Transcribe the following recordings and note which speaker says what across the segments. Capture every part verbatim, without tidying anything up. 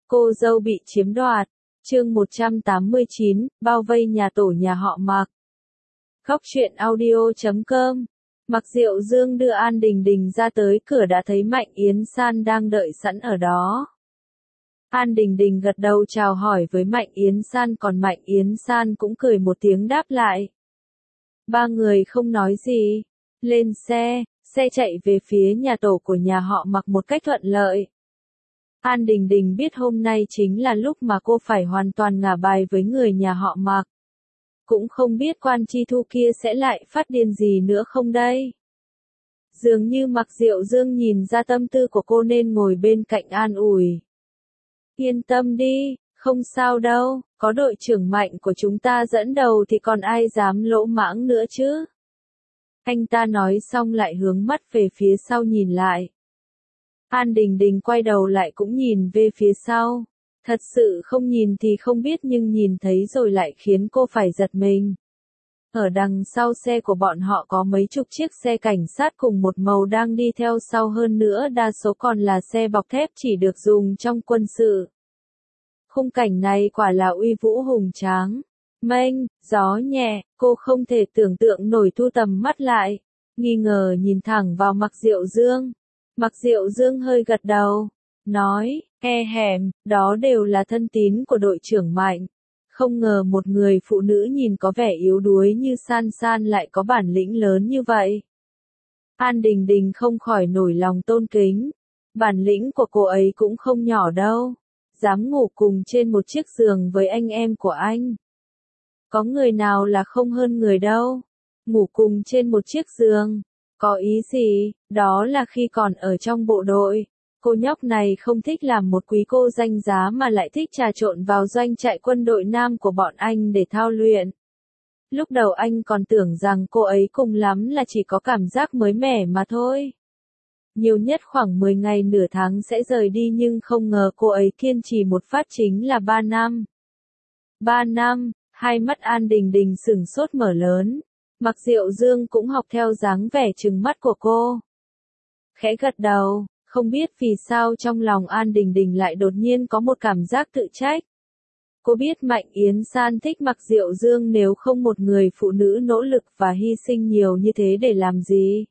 Speaker 1: Cô dâu bị chiếm đoạt. Chương một trăm tám mươi chín, bao vây nhà tổ nhà họ Mạc. Góc truyện audio chấm com. Mạc Diệu Dương đưa An Đình Đình ra tới cửa đã thấy Mạnh Yến San đang đợi sẵn ở đó. An Đình Đình gật đầu chào hỏi với Mạnh Yến San, còn Mạnh Yến San cũng cười một tiếng đáp lại. Ba người không nói gì. Lên xe, xe chạy về phía nhà tổ của nhà họ Mạc một cách thuận lợi. An Đình Đình biết hôm nay chính là lúc mà cô phải hoàn toàn ngả bài với người nhà họ Mạc. Cũng không biết Quan Chi Thu kia sẽ lại phát điên gì nữa không đây. Dường như Mạc Diệu Dương nhìn ra tâm tư của cô nên ngồi bên cạnh an ủi. Yên tâm đi, không sao đâu, có đội trưởng Mạnh của chúng ta dẫn đầu thì còn ai dám lỗ mãng nữa chứ. Anh ta nói xong lại hướng mắt về phía sau nhìn lại. An Đình Đình quay đầu lại cũng nhìn về phía sau. Thật sự không nhìn thì không biết nhưng nhìn thấy rồi lại khiến cô phải giật mình. Ở đằng sau xe của bọn họ có mấy chục chiếc xe cảnh sát cùng một màu đang đi theo sau, hơn nữa đa số còn là xe bọc thép chỉ được dùng trong quân sự. Khung cảnh này quả là uy vũ hùng tráng. Mênh, gió nhẹ, cô không thể tưởng tượng nổi, thu tầm mắt lại, nghi ngờ nhìn thẳng vào Mạc Diệu Dương. Mạc Diệu Dương hơi gật đầu, nói, e hèm, đó đều là thân tín của đội trưởng Mạnh. Không ngờ một người phụ nữ nhìn có vẻ yếu đuối như San San lại có bản lĩnh lớn như vậy. An Đình Đình không khỏi nổi lòng tôn kính. Bản lĩnh của cô ấy cũng không nhỏ đâu. Dám ngủ cùng trên một chiếc giường với anh em của anh. Có người nào là không hơn người đâu. Ngủ cùng trên một chiếc giường. Có ý gì? Đó là khi còn ở trong bộ đội. Cô nhóc này không thích làm một quý cô danh giá mà lại thích trà trộn vào doanh trại quân đội nam của bọn anh để thao luyện. Lúc đầu anh còn tưởng rằng cô ấy cùng lắm là chỉ có cảm giác mới mẻ mà thôi. Nhiều nhất khoảng mười ngày nửa tháng sẽ rời đi, nhưng không ngờ cô ấy kiên trì một phát chính là ba năm. ba năm, hai mắt An Đình Đình sửng sốt mở lớn. Mạc Diệu Dương cũng học theo dáng vẻ trừng mắt của cô. Khẽ gật đầu, không biết vì sao trong lòng An Đình Đình lại đột nhiên có một cảm giác tự trách. Cô biết Mạnh Yến San thích Mạc Diệu Dương, nếu không một người phụ nữ nỗ lực và hy sinh nhiều như thế để làm gì.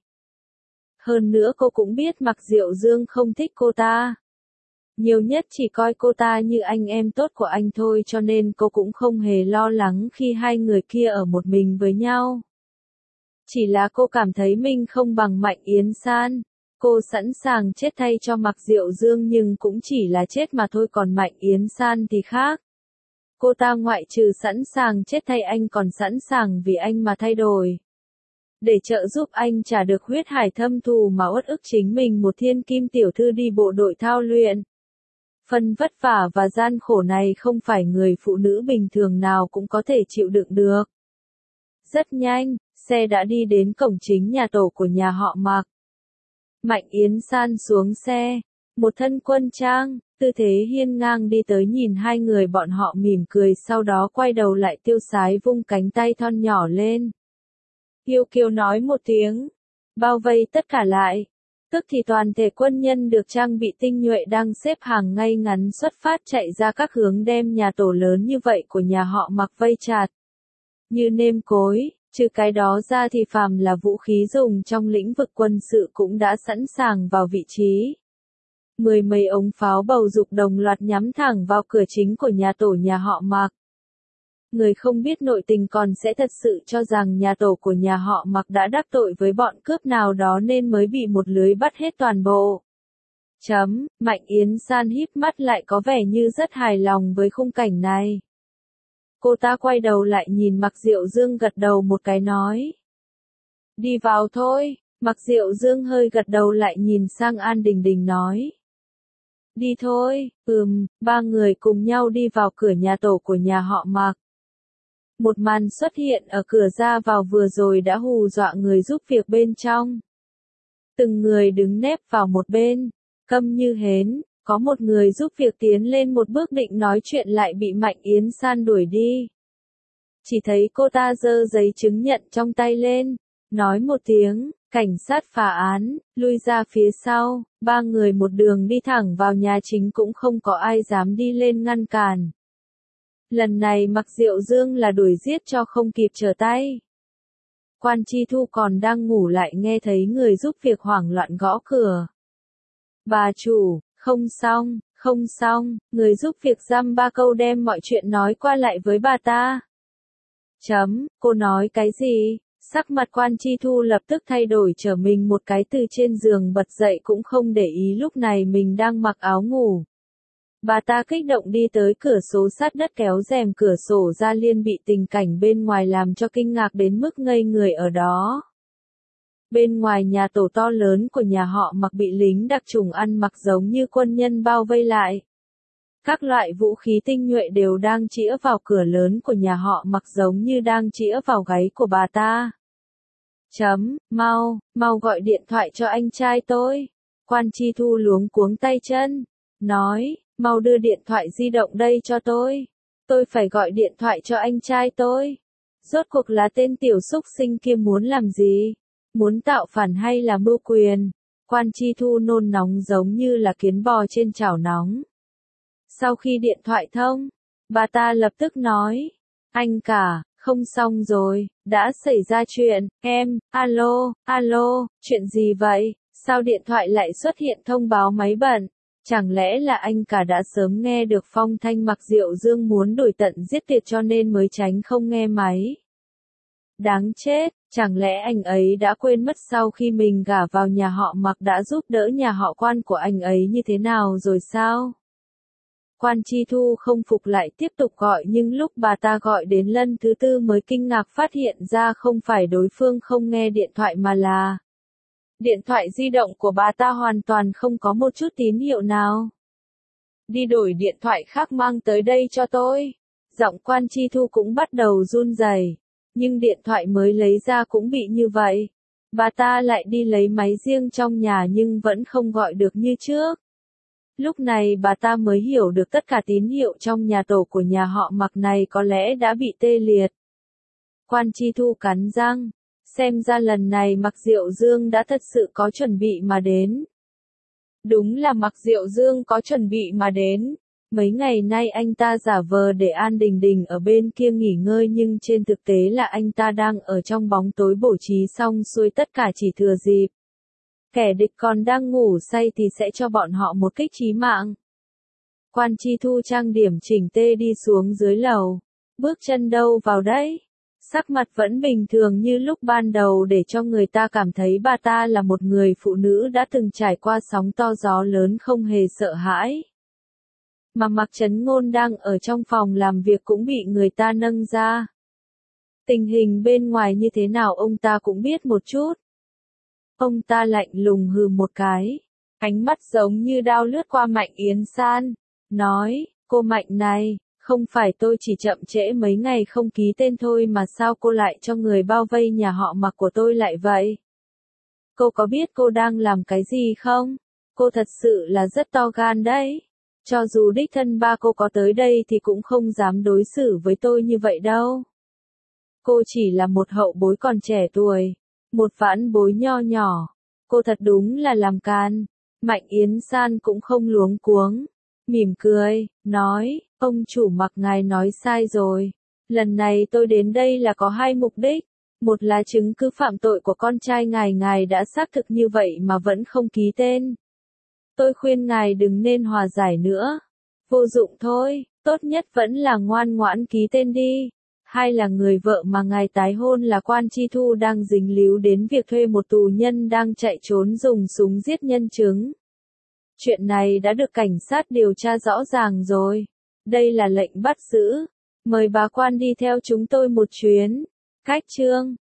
Speaker 1: Hơn nữa cô cũng biết Mạc Diệu Dương không thích cô ta. Nhiều nhất chỉ coi cô ta như anh em tốt của anh thôi, cho nên cô cũng không hề lo lắng khi hai người kia ở một mình với nhau. Chỉ là cô cảm thấy mình không bằng Mạnh Yến San. Cô sẵn sàng chết thay cho Mạc Diệu Dương nhưng cũng chỉ là chết mà thôi, còn Mạnh Yến San thì khác. Cô ta ngoại trừ sẵn sàng chết thay anh còn sẵn sàng vì anh mà thay đổi. Để trợ giúp anh trả được huyết hải thâm thù mà uất ức chính mình, một thiên kim tiểu thư đi bộ đội thao luyện. Phần vất vả và gian khổ này không phải người phụ nữ bình thường nào cũng có thể chịu đựng được. Rất nhanh, xe đã đi đến cổng chính nhà tổ của nhà họ Mạc. Mạnh Yến San xuống xe, một thân quân trang, tư thế hiên ngang đi tới nhìn hai người bọn họ mỉm cười, sau đó quay đầu lại tiêu sái vung cánh tay thon nhỏ lên. Yêu kiều nói một tiếng, bao vây tất cả lại. Tức thì toàn thể quân nhân được trang bị tinh nhuệ đang xếp hàng ngay ngắn xuất phát chạy ra các hướng, đem nhà tổ lớn như vậy của nhà họ Mạc vây chặt. Như nêm cối, trừ cái đó ra thì phàm là vũ khí dùng trong lĩnh vực quân sự cũng đã sẵn sàng vào vị trí. Mười mấy ống pháo bầu dục đồng loạt nhắm thẳng vào cửa chính của nhà tổ nhà họ Mạc. Người không biết nội tình còn sẽ thật sự cho rằng nhà tổ của nhà họ Mạc đã đắc tội với bọn cướp nào đó nên mới bị một lưới bắt hết toàn bộ. Chấm, Mạnh Yến San híp mắt lại có vẻ như rất hài lòng với khung cảnh này. Cô ta quay đầu lại nhìn Mạc Diệu Dương gật đầu một cái nói. Đi vào thôi. Mạc Diệu Dương hơi gật đầu lại nhìn sang An Đình Đình nói. Đi thôi, ừm, ba người cùng nhau đi vào cửa nhà tổ của nhà họ Mạc. Một màn xuất hiện ở cửa ra vào vừa rồi đã hù dọa người giúp việc bên trong. Từng người đứng nép vào một bên, câm như hến, có một người giúp việc tiến lên một bước định nói chuyện lại bị Mạnh Yến San đuổi đi. Chỉ thấy cô ta giơ giấy chứng nhận trong tay lên, nói một tiếng, Cảnh sát phá án, lui ra phía sau, ba người một đường đi thẳng vào nhà chính cũng không có ai dám đi lên ngăn cản. Lần này Mạc Diệu Dương là đuổi giết cho không kịp trở tay. Quan Chi Thu còn đang ngủ lại nghe thấy người giúp việc hoảng loạn gõ cửa. Bà chủ, không xong, không xong, người giúp việc dăm ba câu đem mọi chuyện nói qua lại với bà ta. Chấm, cô nói cái gì? Sắc mặt Quan Chi Thu lập tức thay đổi, trở mình một cái từ trên giường bật dậy cũng không để ý lúc này mình đang mặc áo ngủ. Bà ta kích động đi tới cửa sổ sát đất kéo rèm cửa sổ ra, liên bị tình cảnh bên ngoài làm cho kinh ngạc đến mức ngây người ở đó. Bên ngoài nhà tổ to lớn của nhà họ Mạc bị lính đặc chủng ăn mặc giống như quân nhân bao vây lại. Các loại vũ khí tinh nhuệ đều đang chĩa vào cửa lớn của nhà họ Mạc giống như đang chĩa vào gáy của bà ta. Chấm, mau, mau gọi điện thoại cho anh trai tôi. Quan Chi Thu luống cuống tay chân, nói, mau đưa điện thoại di động đây cho tôi. Tôi phải gọi điện thoại cho anh trai tôi. Rốt cuộc là tên tiểu xúc sinh kia muốn làm gì? Muốn tạo phản hay là mưu quyền? Quan Chi Thu nôn nóng giống như là kiến bò trên chảo nóng. Sau khi điện thoại thông, bà ta lập tức nói, anh cả, không xong rồi, đã xảy ra chuyện, em, alo, alo, chuyện gì vậy? Sao điện thoại lại xuất hiện thông báo máy bận? Chẳng lẽ là anh cả đã sớm nghe được phong thanh Mạc Diệu Dương muốn đuổi tận giết tuyệt cho nên mới tránh không nghe máy? Đáng chết, chẳng lẽ anh ấy đã quên mất sau khi mình gả vào nhà họ Mạc đã giúp đỡ nhà họ Quan của anh ấy như thế nào rồi sao? Quan Chi Thu không phục lại tiếp tục gọi, nhưng lúc bà ta gọi đến lần thứ tư mới kinh ngạc phát hiện ra không phải đối phương không nghe điện thoại mà là điện thoại di động của bà ta hoàn toàn không có một chút tín hiệu nào. Đi đổi điện thoại khác mang tới đây cho tôi. Giọng Quan Chi Thu cũng bắt đầu run rẩy, nhưng điện thoại mới lấy ra cũng bị như vậy. Bà ta lại đi lấy máy riêng trong nhà nhưng vẫn không gọi được như trước. Lúc này bà ta mới hiểu được tất cả tín hiệu trong nhà tổ của nhà họ Mạc này có lẽ đã bị tê liệt. Quan Chi Thu cắn răng, xem ra lần này Mạc Diệu Dương đã thật sự có chuẩn bị mà đến. Đúng là Mạc Diệu Dương có chuẩn bị mà đến. Mấy ngày nay anh ta giả vờ để An Đình Đình ở bên kia nghỉ ngơi nhưng trên thực tế là anh ta đang ở trong bóng tối bổ trí xong xuôi tất cả chỉ thừa dịp kẻ địch còn đang ngủ say thì sẽ cho bọn họ một kích chí mạng. Quan Chi Thu trang điểm chỉnh tê đi xuống dưới lầu. Bước chân đâu vào đấy? Sắc mặt vẫn bình thường như lúc ban đầu để cho người ta cảm thấy bà ta là một người phụ nữ đã từng trải qua sóng to gió lớn không hề sợ hãi. Mà Mạc Chấn Ngôn đang ở trong phòng làm việc cũng bị người ta nâng ra. Tình hình bên ngoài như thế nào ông ta cũng biết một chút. Ông ta lạnh lùng hừ một cái, ánh mắt giống như đao lướt qua Mạnh Yến San, nói, cô Mạnh này, không phải tôi chỉ chậm trễ mấy ngày không ký tên thôi mà sao cô lại cho người bao vây nhà họ Mạc của tôi lại vậy? Cô có biết cô đang làm cái gì không? Cô thật sự là rất to gan đấy. Cho dù đích thân ba cô có tới đây thì cũng không dám đối xử với tôi như vậy đâu. Cô chỉ là một hậu bối còn trẻ tuổi. Một vãn bối nho nhỏ, cô thật đúng là làm can. Mạnh Yến San cũng không luống cuống, mỉm cười, nói, ông chủ Mạc ngài nói sai rồi. Lần này tôi đến đây là có hai mục đích. Một là chứng cứ phạm tội của con trai ngài, ngài đã xác thực như vậy mà vẫn không ký tên. Tôi khuyên ngài đừng nên hòa giải nữa. Vô dụng thôi, tốt nhất vẫn là ngoan ngoãn ký tên đi. Hai là người vợ mà ngài tái hôn là Quan Chi Thu đang dính líu đến việc thuê một tù nhân đang chạy trốn dùng súng giết nhân chứng. Chuyện này đã được cảnh sát điều tra rõ ràng rồi. Đây là lệnh bắt giữ. Mời bà Quan đi theo chúng tôi một chuyến. Cách chương